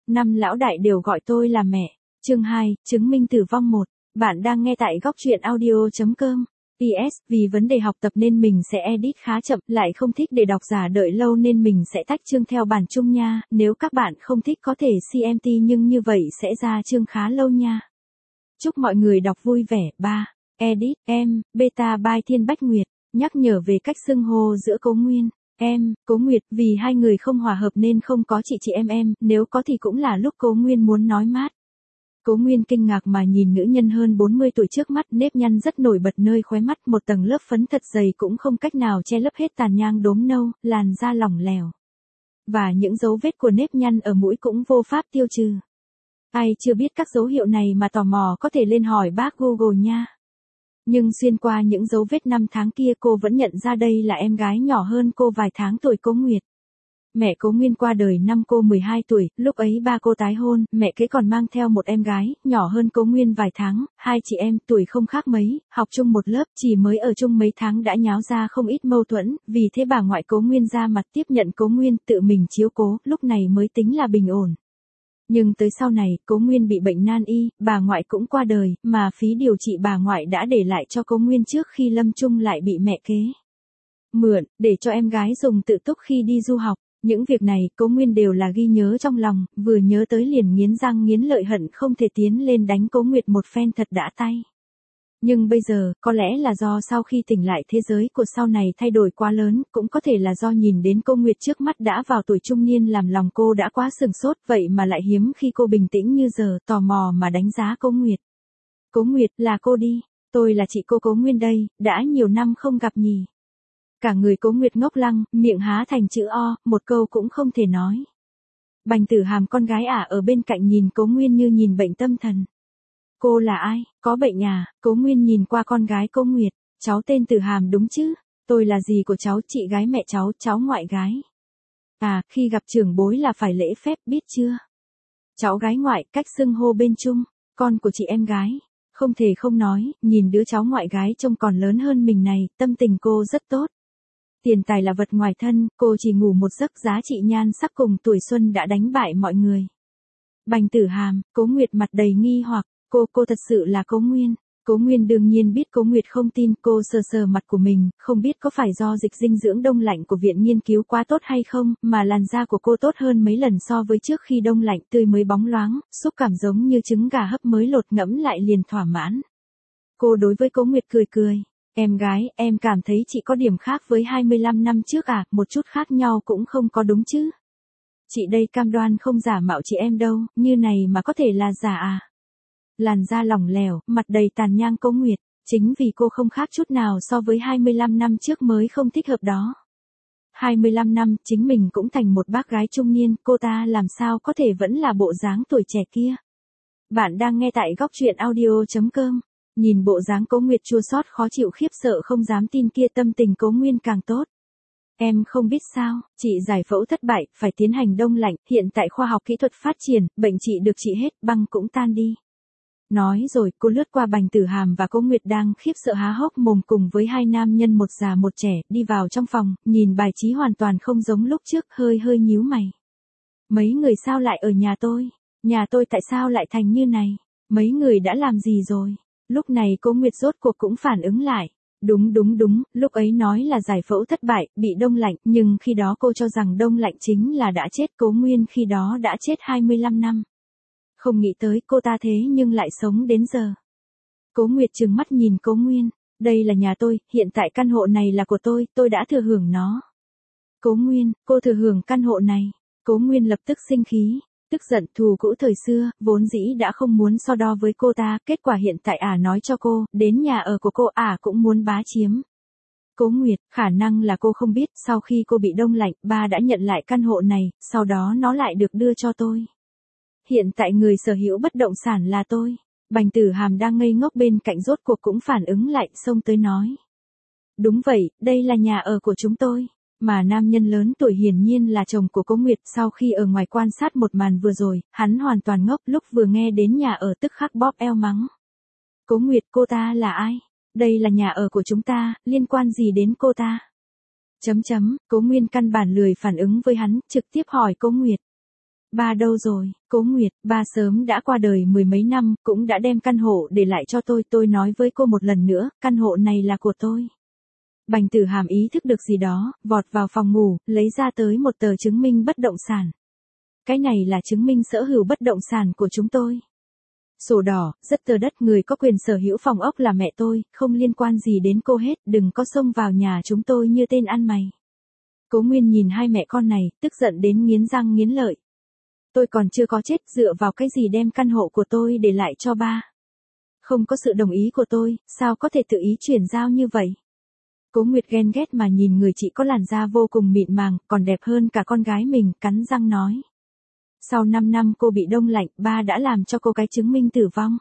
năm lão đại đều gọi tôi là mẹ. Chương 2, chứng minh tử vong 1. Bạn đang nghe tại góc truyện audio.com. PS, vì vấn đề học tập nên mình sẽ edit khá chậm, lại không thích để độc giả đợi lâu nên mình sẽ tách chương theo bản chung nha. Nếu các bạn không thích có thể CMT nhưng như vậy sẽ ra chương khá lâu nha. Chúc mọi người đọc vui vẻ. 3. Edit, em, Beta by Thiên Bách Nguyệt. Nhắc nhở về cách xưng hô giữa Cố Nguyên, em, Cố Nguyệt, vì hai người không hòa hợp nên không có chị em, nếu có thì cũng là lúc Cố Nguyên muốn nói mát. Cố Nguyên kinh ngạc mà nhìn nữ nhân hơn 40 tuổi trước mắt, nếp nhăn rất nổi bật nơi khóe mắt, một tầng lớp phấn thật dày cũng không cách nào che lấp hết tàn nhang đốm nâu, làn da lỏng lẻo. Và những dấu vết của nếp nhăn ở mũi cũng vô pháp tiêu trừ. Ai chưa biết các dấu hiệu này mà tò mò có thể lên hỏi bác Google nha. Nhưng xuyên qua những dấu vết năm tháng kia cô vẫn nhận ra đây là em gái nhỏ hơn cô vài tháng tuổi Cố Nguyệt. Mẹ Cố Nguyên qua đời năm cô 12 tuổi, lúc ấy ba cô tái hôn, mẹ kế còn mang theo một em gái, nhỏ hơn Cố Nguyên vài tháng, hai chị em tuổi không khác mấy, học chung một lớp, chỉ mới ở chung mấy tháng đã nháo ra không ít mâu thuẫn, vì thế bà ngoại Cố Nguyên ra mặt tiếp nhận Cố Nguyên, tự mình chiếu cố, lúc này mới tính là bình ổn. Nhưng tới sau này, Cố Nguyên bị bệnh nan y, bà ngoại cũng qua đời, mà phí điều trị bà ngoại đã để lại cho Cố Nguyên trước khi lâm chung lại bị mẹ kế mượn, để cho em gái dùng tự túc khi đi du học. Những việc này, Cố Nguyên đều là ghi nhớ trong lòng, vừa nhớ tới liền nghiến răng nghiến lợi hận không thể tiến lên đánh Cố Nguyệt một phen thật đã tay. Nhưng bây giờ, có lẽ là do sau khi tỉnh lại thế giới của sau này thay đổi quá lớn, cũng có thể là do nhìn đến cô Nguyệt trước mắt đã vào tuổi trung niên làm lòng cô đã quá sửng sốt, vậy mà lại hiếm khi cô bình tĩnh như giờ, tò mò mà đánh giá Cố Nguyệt. Cố Nguyệt, là cô đi, tôi là chị cô Cố Nguyên đây, đã nhiều năm không gặp nhỉ. Cả người Cố Nguyệt ngốc lăng, miệng há thành chữ O, một câu cũng không thể nói. Bành Tử Hàm con gái ở bên cạnh nhìn Cố Nguyên như nhìn bệnh tâm thần. Cô là ai, có bệnh à? Cố Nguyên nhìn qua con gái Cố Nguyệt, cháu tên Tử Hàm đúng chứ? Tôi là dì của cháu, chị gái mẹ cháu ngoại gái. À, khi gặp trưởng bối là phải lễ phép biết chưa? Cháu gái ngoại, cách xưng hô bên chung, con của chị em gái. Không thể không nói, nhìn đứa cháu ngoại gái trông còn lớn hơn mình này, tâm tình cô rất tốt. Tiền tài là vật ngoài thân, cô chỉ ngủ một giấc, giá trị nhan sắc cùng tuổi xuân đã đánh bại mọi người. Bành Tử Hàm, Cố Nguyệt mặt đầy nghi hoặc, cô thật sự là Cố Nguyên. Cố Nguyên đương nhiên biết Cố Nguyệt không tin, cô sờ sờ mặt của mình, không biết có phải do dịch dinh dưỡng đông lạnh của viện nghiên cứu quá tốt hay không, mà làn da của cô tốt hơn mấy lần so với trước khi đông lạnh, tươi mới bóng loáng, xúc cảm giống như trứng gà hấp mới lột, ngẫm lại liền thỏa mãn. Cô đối với Cố Nguyệt cười cười. Em gái, em cảm thấy chị có điểm khác với 25 năm trước à, một chút khác nhau cũng không có đúng chứ. Chị đây cam đoan không giả mạo chị em đâu, như này mà có thể là giả à. Làn da lỏng lẻo, mặt đầy tàn nhang Cố Nguyệt, chính vì cô không khác chút nào so với 25 năm trước mới không thích hợp đó. 25 năm, chính mình cũng thành một bác gái trung niên, cô ta làm sao có thể vẫn là bộ dáng tuổi trẻ kia. Bạn đang nghe tại góc truyện audio.com. Nhìn bộ dáng Cố Nguyệt chua xót khó chịu khiếp sợ không dám tin kia, tâm tình Cố Nguyên càng tốt. Em không biết sao, chị giải phẫu thất bại, phải tiến hành đông lạnh, hiện tại khoa học kỹ thuật phát triển, bệnh chị được trị hết, băng cũng tan đi. Nói rồi, cô lướt qua Bành Tử Hàm và Cố Nguyệt đang khiếp sợ há hốc mồm cùng với hai nam nhân một già một trẻ, đi vào trong phòng, nhìn bài trí hoàn toàn không giống lúc trước, hơi nhíu mày. Mấy người sao lại ở nhà tôi tại sao lại thành như này, mấy người đã làm gì rồi? Lúc này Cố Nguyệt rốt cuộc cũng phản ứng lại. Đúng, lúc ấy nói là giải phẫu thất bại, bị đông lạnh, nhưng khi đó cô cho rằng đông lạnh chính là đã chết, Cố Nguyên khi đó đã chết 25 năm. Không nghĩ tới cô ta thế nhưng lại sống đến giờ. Cố Nguyệt trừng mắt nhìn Cố Nguyên, đây là nhà tôi, hiện tại căn hộ này là của tôi đã thừa hưởng nó. Cố Nguyên, cô thừa hưởng căn hộ này. Cố Nguyên lập tức sinh khí. Tức giận, thù cũ thời xưa, vốn dĩ đã không muốn so đo với cô ta, kết quả hiện tại nói cho cô, đến nhà ở của cô cũng muốn bá chiếm. Cố Nguyệt, khả năng là cô không biết, sau khi cô bị đông lạnh, ba đã nhận lại căn hộ này, sau đó nó lại được đưa cho tôi. Hiện tại người sở hữu bất động sản là tôi. Bành Tử Hàm đang ngây ngốc bên cạnh rốt cuộc cũng phản ứng lại, xông tới nói. Đúng vậy, đây là nhà ở của chúng tôi. Mà nam nhân lớn tuổi hiển nhiên là chồng của Cố Nguyệt, sau khi ở ngoài quan sát một màn vừa rồi, hắn hoàn toàn ngốc, lúc vừa nghe đến nhà ở tức khắc bóp eo mắng. Cố Nguyệt, cô ta là ai? Đây là nhà ở của chúng ta, liên quan gì đến cô ta? Cố Nguyên căn bản lười phản ứng với hắn, trực tiếp hỏi Cố Nguyệt. Ba đâu rồi, Cố Nguyệt, ba sớm đã qua đời mười mấy năm, cũng đã đem căn hộ để lại cho tôi nói với cô một lần nữa, căn hộ này là của tôi. Bành Tử Hàm ý thức được gì đó, vọt vào phòng ngủ, lấy ra tới một tờ chứng minh bất động sản. Cái này là chứng minh sở hữu bất động sản của chúng tôi. Sổ đỏ, rất tờ đất, người có quyền sở hữu phòng ốc là mẹ tôi, không liên quan gì đến cô hết, đừng có xông vào nhà chúng tôi như tên ăn mày. Cố Nguyên nhìn hai mẹ con này, tức giận đến nghiến răng nghiến lợi. Tôi còn chưa có chết, dựa vào cái gì đem căn hộ của tôi để lại cho ba? Không có sự đồng ý của tôi, sao có thể tự ý chuyển giao như vậy? Cố Nguyệt ghen ghét mà nhìn người chị có làn da vô cùng mịn màng, còn đẹp hơn cả con gái mình, cắn răng nói. Sau 5 năm cô bị đông lạnh, ba đã làm cho cô cái chứng minh tử vong.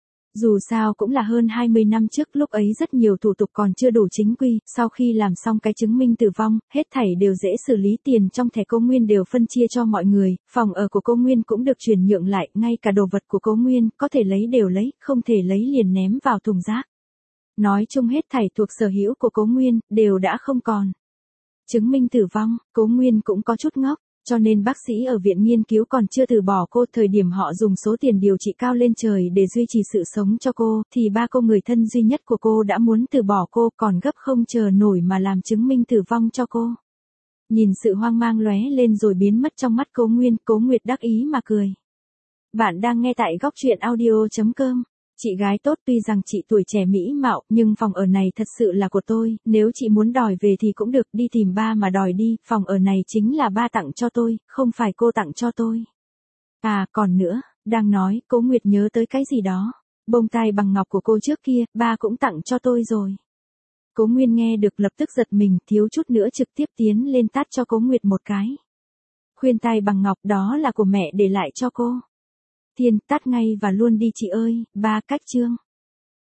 Dù sao cũng là hơn 20 năm trước, lúc ấy rất nhiều thủ tục còn chưa đủ chính quy, sau khi làm xong cái chứng minh tử vong, hết thảy đều dễ xử lý, tiền trong thẻ cô Nguyên đều phân chia cho mọi người, phòng ở của cô Nguyên cũng được chuyển nhượng lại, ngay cả đồ vật của cô Nguyên, có thể lấy đều lấy, không thể lấy liền ném vào thùng rác. Nói chung hết thảy thuộc sở hữu của cô Nguyên, đều đã không còn. Chứng minh tử vong, cô Nguyên cũng có chút ngốc. Cho nên bác sĩ ở viện nghiên cứu còn chưa từ bỏ cô, thời điểm họ dùng số tiền điều trị cao lên trời để duy trì sự sống cho cô, thì ba cô người thân duy nhất của cô đã muốn từ bỏ cô, còn gấp không chờ nổi mà làm chứng minh tử vong cho cô. Nhìn sự hoang mang lóe lên rồi biến mất trong mắt Cố Nguyệt đắc ý mà cười. Bạn đang nghe tại góc truyện audio.com. Chị gái tốt, tuy rằng chị tuổi trẻ mỹ mạo, nhưng phòng ở này thật sự là của tôi, nếu chị muốn đòi về thì cũng được, đi tìm ba mà đòi đi, phòng ở này chính là ba tặng cho tôi, không phải cô tặng cho tôi. À, còn nữa, đang nói, Cố Nguyệt nhớ tới cái gì đó. Bông tai bằng ngọc của cô trước kia, ba cũng tặng cho tôi rồi. Cố Nguyên nghe được lập tức giật mình, thiếu chút nữa trực tiếp tiến lên tát cho Cố Nguyệt một cái. Khuyên tai bằng ngọc đó là của mẹ để lại cho cô. Thiên, tát ngay và luôn đi chị ơi, ba cách chương.